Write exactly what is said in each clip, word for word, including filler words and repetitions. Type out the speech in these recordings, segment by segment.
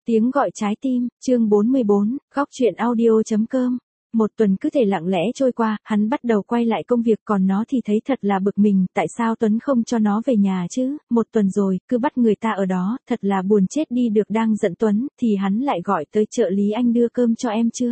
Tiếng gọi trái tim, chương bốn mươi bốn, góc truyện audio.com. Một tuần cứ thể lặng lẽ trôi qua, hắn bắt đầu quay lại công việc, còn nó thì thấy thật là bực mình, tại sao Tuấn không cho nó về nhà chứ, một tuần rồi, cứ bắt người ta ở đó, thật là buồn chết đi được. Đang giận Tuấn, thì hắn lại gọi tới trợ lý: anh đưa cơm cho em chưa?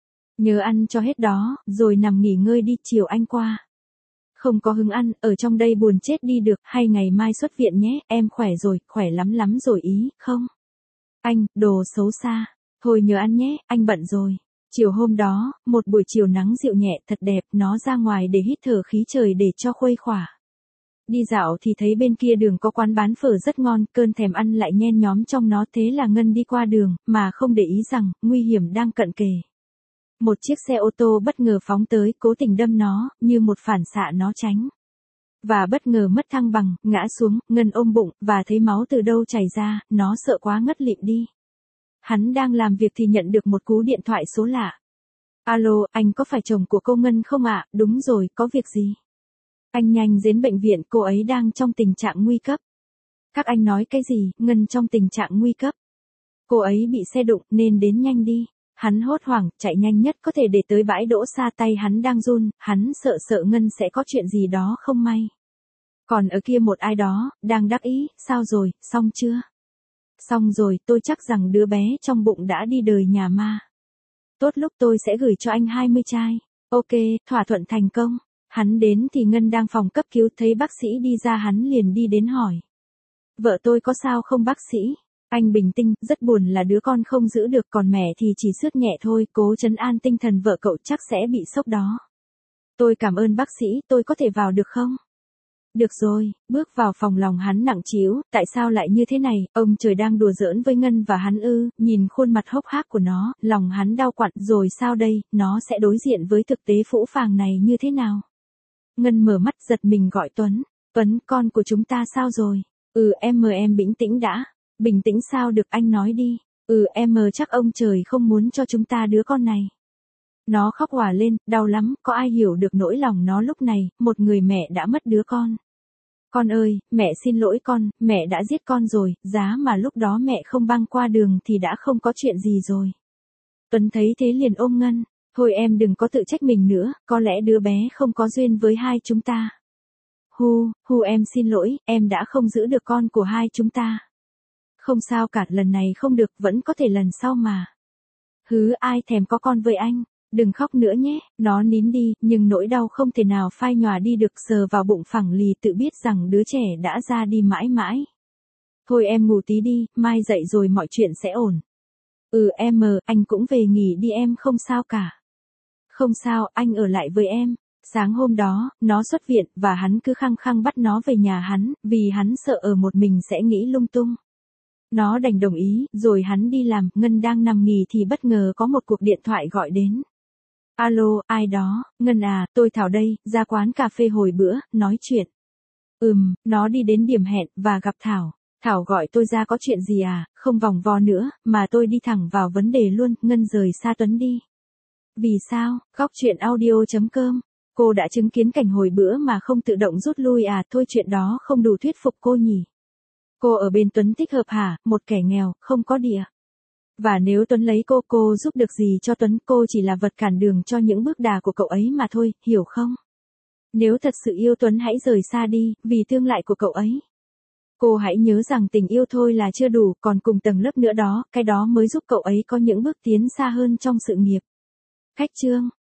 Nhớ ăn cho hết đó, rồi nằm nghỉ ngơi đi, chiều anh qua. Không có hứng ăn, ở trong đây buồn chết đi được, hay ngày mai xuất viện nhé, em khỏe rồi, khỏe lắm lắm rồi ý, không? Anh, đồ xấu xa. Thôi nhớ ăn nhé, anh bận rồi. Chiều hôm đó, một buổi chiều nắng dịu nhẹ thật đẹp, nó ra ngoài để hít thở khí trời để cho khuây khỏa. Đi dạo thì thấy bên kia đường có quán bán phở rất ngon, cơn thèm ăn lại nhen nhóm trong nó, thế là Ngân đi qua đường, mà không để ý rằng, nguy hiểm đang cận kề. Một chiếc xe ô tô bất ngờ phóng tới, cố tình đâm nó, như một phản xạ nó tránh. Và bất ngờ mất thăng bằng, ngã xuống, Ngân ôm bụng, và thấy máu từ đâu chảy ra, nó sợ quá ngất lịm đi. Hắn đang làm việc thì nhận được một cú điện thoại số lạ. Alo, anh có phải chồng của cô Ngân không ạ? À? Đúng rồi, có việc gì? Anh nhanh đến bệnh viện, cô ấy đang trong tình trạng nguy cấp. Các anh nói cái gì? Ngân trong tình trạng nguy cấp. Cô ấy bị xe đụng, nên đến nhanh đi. Hắn hốt hoảng, chạy nhanh nhất có thể để tới bãi đỗ xa, tay hắn đang run, hắn sợ sợ Ngân sẽ có chuyện gì đó không may. Còn ở kia một ai đó, đang đắc ý, sao rồi, xong chưa? Xong rồi, tôi chắc rằng đứa bé trong bụng đã đi đời nhà ma. Tốt, lúc tôi sẽ gửi cho anh hai mươi chai. Ok, thỏa thuận thành công. Hắn đến thì Ngân đang phòng cấp cứu, thấy bác sĩ đi ra hắn liền đi đến hỏi. Vợ tôi có sao không bác sĩ? Anh bình tĩnh, rất buồn là đứa con không giữ được, còn mẹ thì chỉ sướt nhẹ thôi, cố trấn an tinh thần vợ cậu, chắc sẽ bị sốc đó. Tôi cảm ơn bác sĩ, tôi có thể vào được không? Được rồi, bước vào phòng lòng hắn nặng trĩu, tại sao lại như thế này, ông trời đang đùa giỡn với Ngân và hắn ư, nhìn khuôn mặt hốc hác của nó, lòng hắn đau quặn, rồi sao đây, nó sẽ đối diện với thực tế phũ phàng này như thế nào? Ngân mở mắt giật mình gọi Tuấn, Tuấn, con của chúng ta sao rồi? Ừ em mời em bình tĩnh đã. Bình tĩnh sao được, anh nói đi. Ừ em mờ chắc ông trời không muốn cho chúng ta đứa con này. Nó khóc òa lên, đau lắm, có ai hiểu được nỗi lòng nó lúc này, một người mẹ đã mất đứa con. Con ơi, mẹ xin lỗi con, mẹ đã giết con rồi, giá mà lúc đó mẹ không băng qua đường thì đã không có chuyện gì rồi. Tuấn thấy thế liền ôm Ngân, thôi em đừng có tự trách mình nữa, có lẽ đứa bé không có duyên với hai chúng ta. Hu, hu em xin lỗi, em đã không giữ được con của hai chúng ta. Không sao cả, lần này không được, vẫn có thể lần sau mà. Hứ, ai thèm có con với anh, đừng khóc nữa nhé, nó nín đi, nhưng nỗi đau không thể nào phai nhòa đi được, sờ vào bụng phẳng lì, tự biết rằng đứa trẻ đã ra đi mãi mãi. Thôi em ngủ tí đi, mai dậy rồi mọi chuyện sẽ ổn. Ừ em mờ, anh cũng về nghỉ đi em, không sao cả. Không sao, anh ở lại với em. Sáng hôm đó, nó xuất viện, và hắn cứ khăng khăng bắt nó về nhà hắn, vì hắn sợ ở một mình sẽ nghĩ lung tung. Nó đành đồng ý, rồi hắn đi làm, Ngân đang nằm nghỉ thì bất ngờ có một cuộc điện thoại gọi đến. Alo, ai đó? Ngân à, tôi Thảo đây, ra quán cà phê hồi bữa, nói chuyện. Ừm, nó đi đến điểm hẹn, và gặp Thảo. Thảo gọi tôi ra có chuyện gì à, không vòng vo nữa, mà tôi đi thẳng vào vấn đề luôn, Ngân rời xa Tuấn đi. Vì sao? Góc truyện audio.com. Cô đã chứng kiến cảnh hồi bữa mà không tự động rút lui à, thôi chuyện đó không đủ thuyết phục cô nhỉ. Cô ở bên Tuấn thích hợp hả, một kẻ nghèo, không có địa. Và nếu Tuấn lấy cô, cô giúp được gì cho Tuấn, cô chỉ là vật cản đường cho những bước đà của cậu ấy mà thôi, hiểu không? Nếu thật sự yêu Tuấn hãy rời xa đi, vì tương lai của cậu ấy. Cô hãy nhớ rằng tình yêu thôi là chưa đủ, còn cùng tầng lớp nữa đó, cái đó mới giúp cậu ấy có những bước tiến xa hơn trong sự nghiệp. Khách chương.